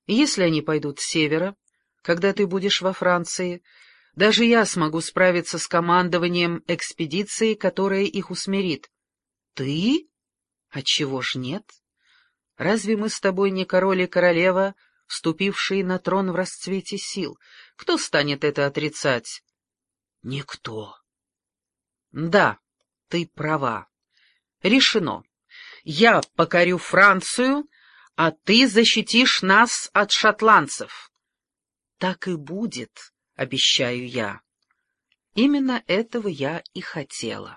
И если они пойдут с севера, когда ты будешь во Франции, даже я смогу справиться с командованием экспедиции, которая их усмирит. Ты? Отчего ж нет? Разве мы с тобой не король и королева, вступившие на трон в расцвете сил? Кто станет это отрицать? Никто. Да, ты права. Решено. Я покорю Францию, а ты защитишь нас от шотландцев. Так и будет, обещаю я. Именно этого я и хотела.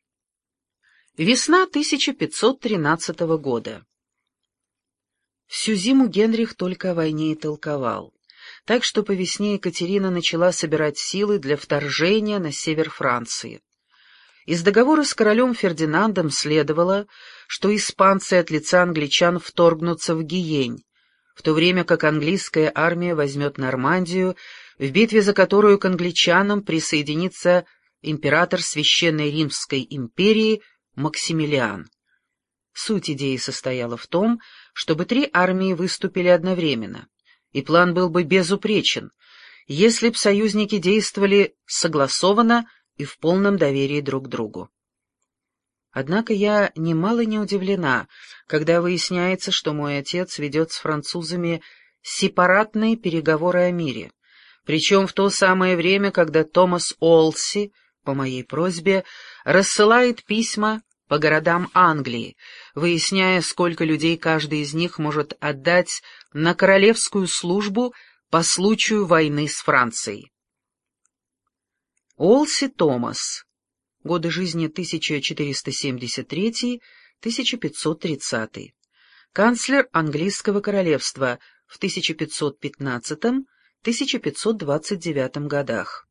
Весна 1513 года. Всю зиму Генрих только о войне и толковал, так что по весне Екатерина начала собирать силы для вторжения на север Франции. Из договора с королем Фердинандом следовало, что испанцы от лица англичан вторгнутся в Гиень, в то время как английская армия возьмет Нормандию, в битве за которую к англичанам присоединится император Священной Римской империи Максимилиан. Суть идеи состояла в том, чтобы три армии выступили одновременно, и план был бы безупречен, если б союзники действовали согласованно и в полном доверии друг к другу. Однако я немало не удивлена, когда выясняется, что мой отец ведет с французами сепаратные переговоры о мире, причем в то самое время, когда Томас Олси, по моей просьбе, рассылает письма по городам Англии, выясняя, сколько людей каждый из них может отдать на королевскую службу по случаю войны с Францией. Олси Томас. Годы жизни 1473-1530. Канцлер английского королевства в 1515-1529 годах.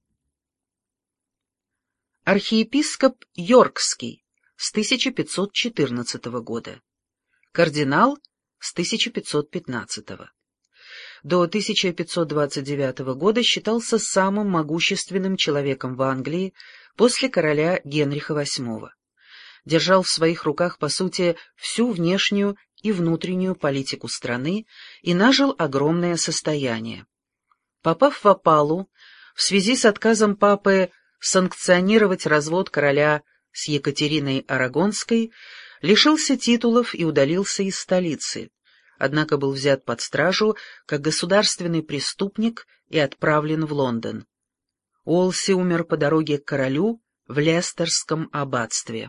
Архиепископ Йоркский с 1514 года. Кардинал с 1515. До 1529 года считался самым могущественным человеком в Англии после короля Генриха VIII. Держал в своих руках, по сути, всю внешнюю и внутреннюю политику страны и нажил огромное состояние. Попав в опалу, в связи с отказом папы санкционировать развод короля с Екатериной Арагонской, лишился титулов и удалился из столицы, однако был взят под стражу как государственный преступник и отправлен в Лондон. Олси умер по дороге к королю в Лестерском аббатстве.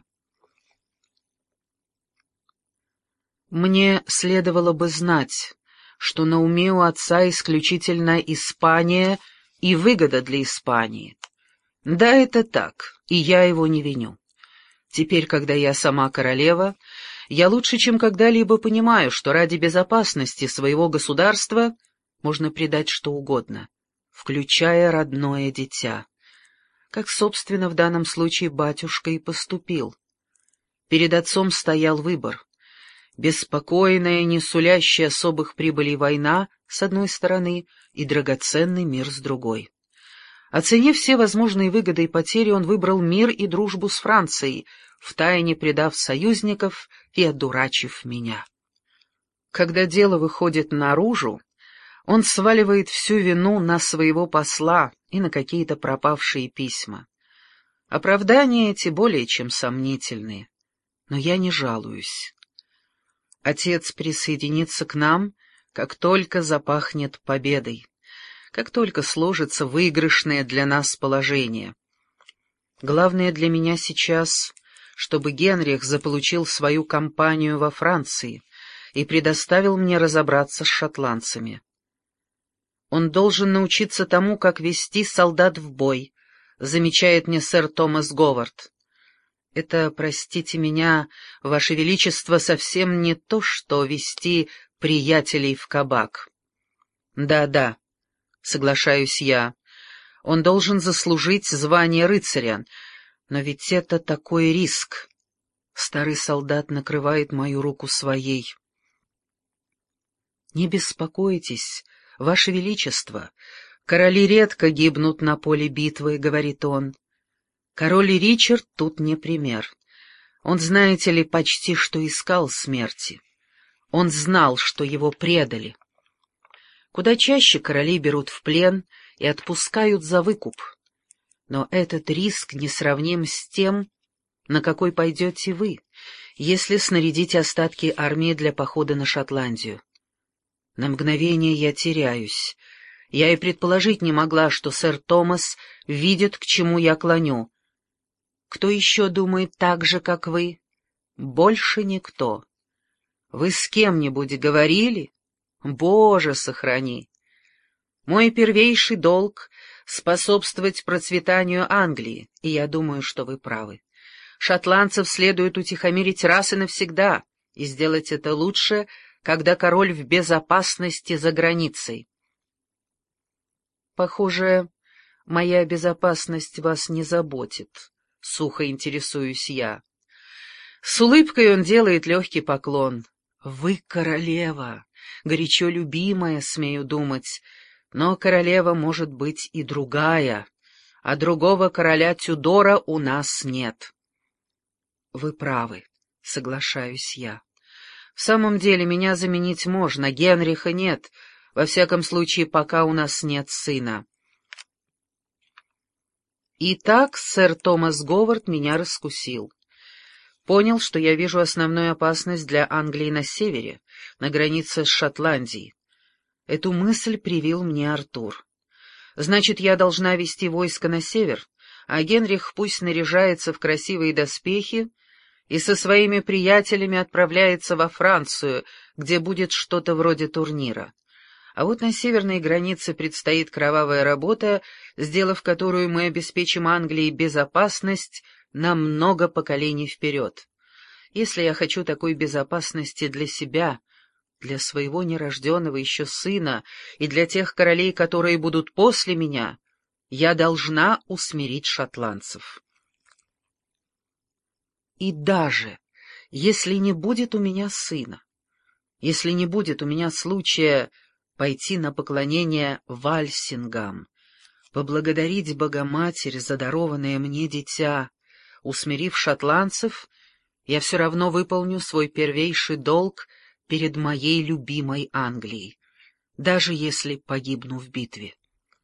Мне следовало бы знать, что на уме у отца исключительно Испания и выгода для Испании. Да, это так, и я его не виню. Теперь, когда я сама королева, я лучше, чем когда-либо понимаю, что ради безопасности своего государства можно предать что угодно, включая родное дитя. Как, собственно, в данном случае батюшка и поступил. Перед отцом стоял выбор. Беспокойная, не сулящая особых прибылей война, с одной стороны, и драгоценный мир с другой. Оценив все возможные выгоды и потери, он выбрал мир и дружбу с Францией, втайне предав союзников и одурачив меня. Когда дело выходит наружу, он сваливает всю вину на своего посла и на какие-то пропавшие письма. Оправдания эти более чем сомнительные, но я не жалуюсь. Отец присоединится к нам, как только запахнет победой, как только сложится выигрышное для нас положение. Главное для меня сейчас, чтобы Генрих заполучил свою кампанию во Франции и предоставил мне разобраться с шотландцами. Он должен научиться тому, как вести солдат в бой, замечает мне сэр Томас Говард. Это, простите меня, Ваше Величество, совсем не то, что вести приятелей в кабак. Да, соглашаюсь я, он должен заслужить звание рыцаря, но ведь это такой риск. Старый солдат накрывает мою руку своей. Не беспокойтесь, Ваше Величество, короли редко гибнут на поле битвы, говорит он. Король Ричард тут не пример. Он, знаете ли, почти что искал смерти. Он знал, что его предали. Куда чаще королей берут в плен и отпускают за выкуп. Но этот риск несравним с тем, на какой пойдете вы, если снарядите остатки армии для похода на Шотландию. На мгновение я теряюсь. Я и предположить не могла, что сэр Томас видит, к чему я клоню. Кто еще думает так же, как вы? Больше никто. Вы с кем-нибудь говорили? Боже, сохрани! Мой первейший долг — способствовать процветанию Англии, и я думаю, что вы правы. Шотландцев следует утихомирить раз и навсегда, и сделать это лучше, когда король в безопасности за границей. Похоже, моя безопасность вас не заботит, — сухо интересуюсь я. С улыбкой он делает легкий поклон. Вы королева, горячо любимая, смею думать, но королева может быть и другая, а другого короля Тюдора у нас нет. Вы правы, соглашаюсь я. В самом деле меня заменить можно, Генриха нет, во всяком случае, пока у нас нет сына. Итак, сэр Томас Говард меня раскусил. Понял, что я вижу основную опасность для Англии на севере, на границе с Шотландией. Эту мысль привил мне Артур. Значит, я должна вести войско на север, а Генрих пусть наряжается в красивые доспехи и со своими приятелями отправляется во Францию, где будет что-то вроде турнира. А вот на северной границе предстоит кровавая работа, сделав которую мы обеспечим Англии безопасность на много поколений вперед. Если я хочу такой безопасности для себя, для своего нерожденного еще сына и для тех королей, которые будут после меня, я должна усмирить шотландцев. И даже если не будет у меня сына, если не будет у меня случая пойти на поклонение Вальсингам, поблагодарить Богоматерь за дарованное мне дитя, усмирив шотландцев, я все равно выполню свой первейший долг перед моей любимой Англией, даже если погибну в битве.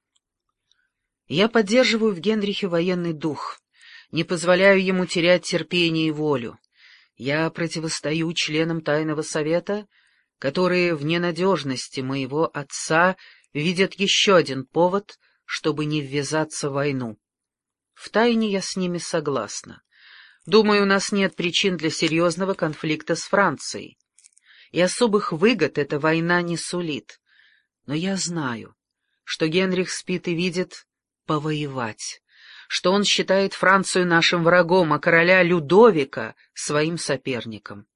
Я поддерживаю в Генрихе военный дух, не позволяю ему терять терпение и волю. Я противостою членам Тайного Совета, которые в ненадежности моего отца видят еще один повод, чтобы не ввязаться в войну. Втайне я с ними согласна. Думаю, у нас нет причин для серьезного конфликта с Францией. И особых выгод эта война не сулит. Но я знаю, что Генрих спит и видит повоевать, что он считает Францию нашим врагом, а короля Людовика своим соперником.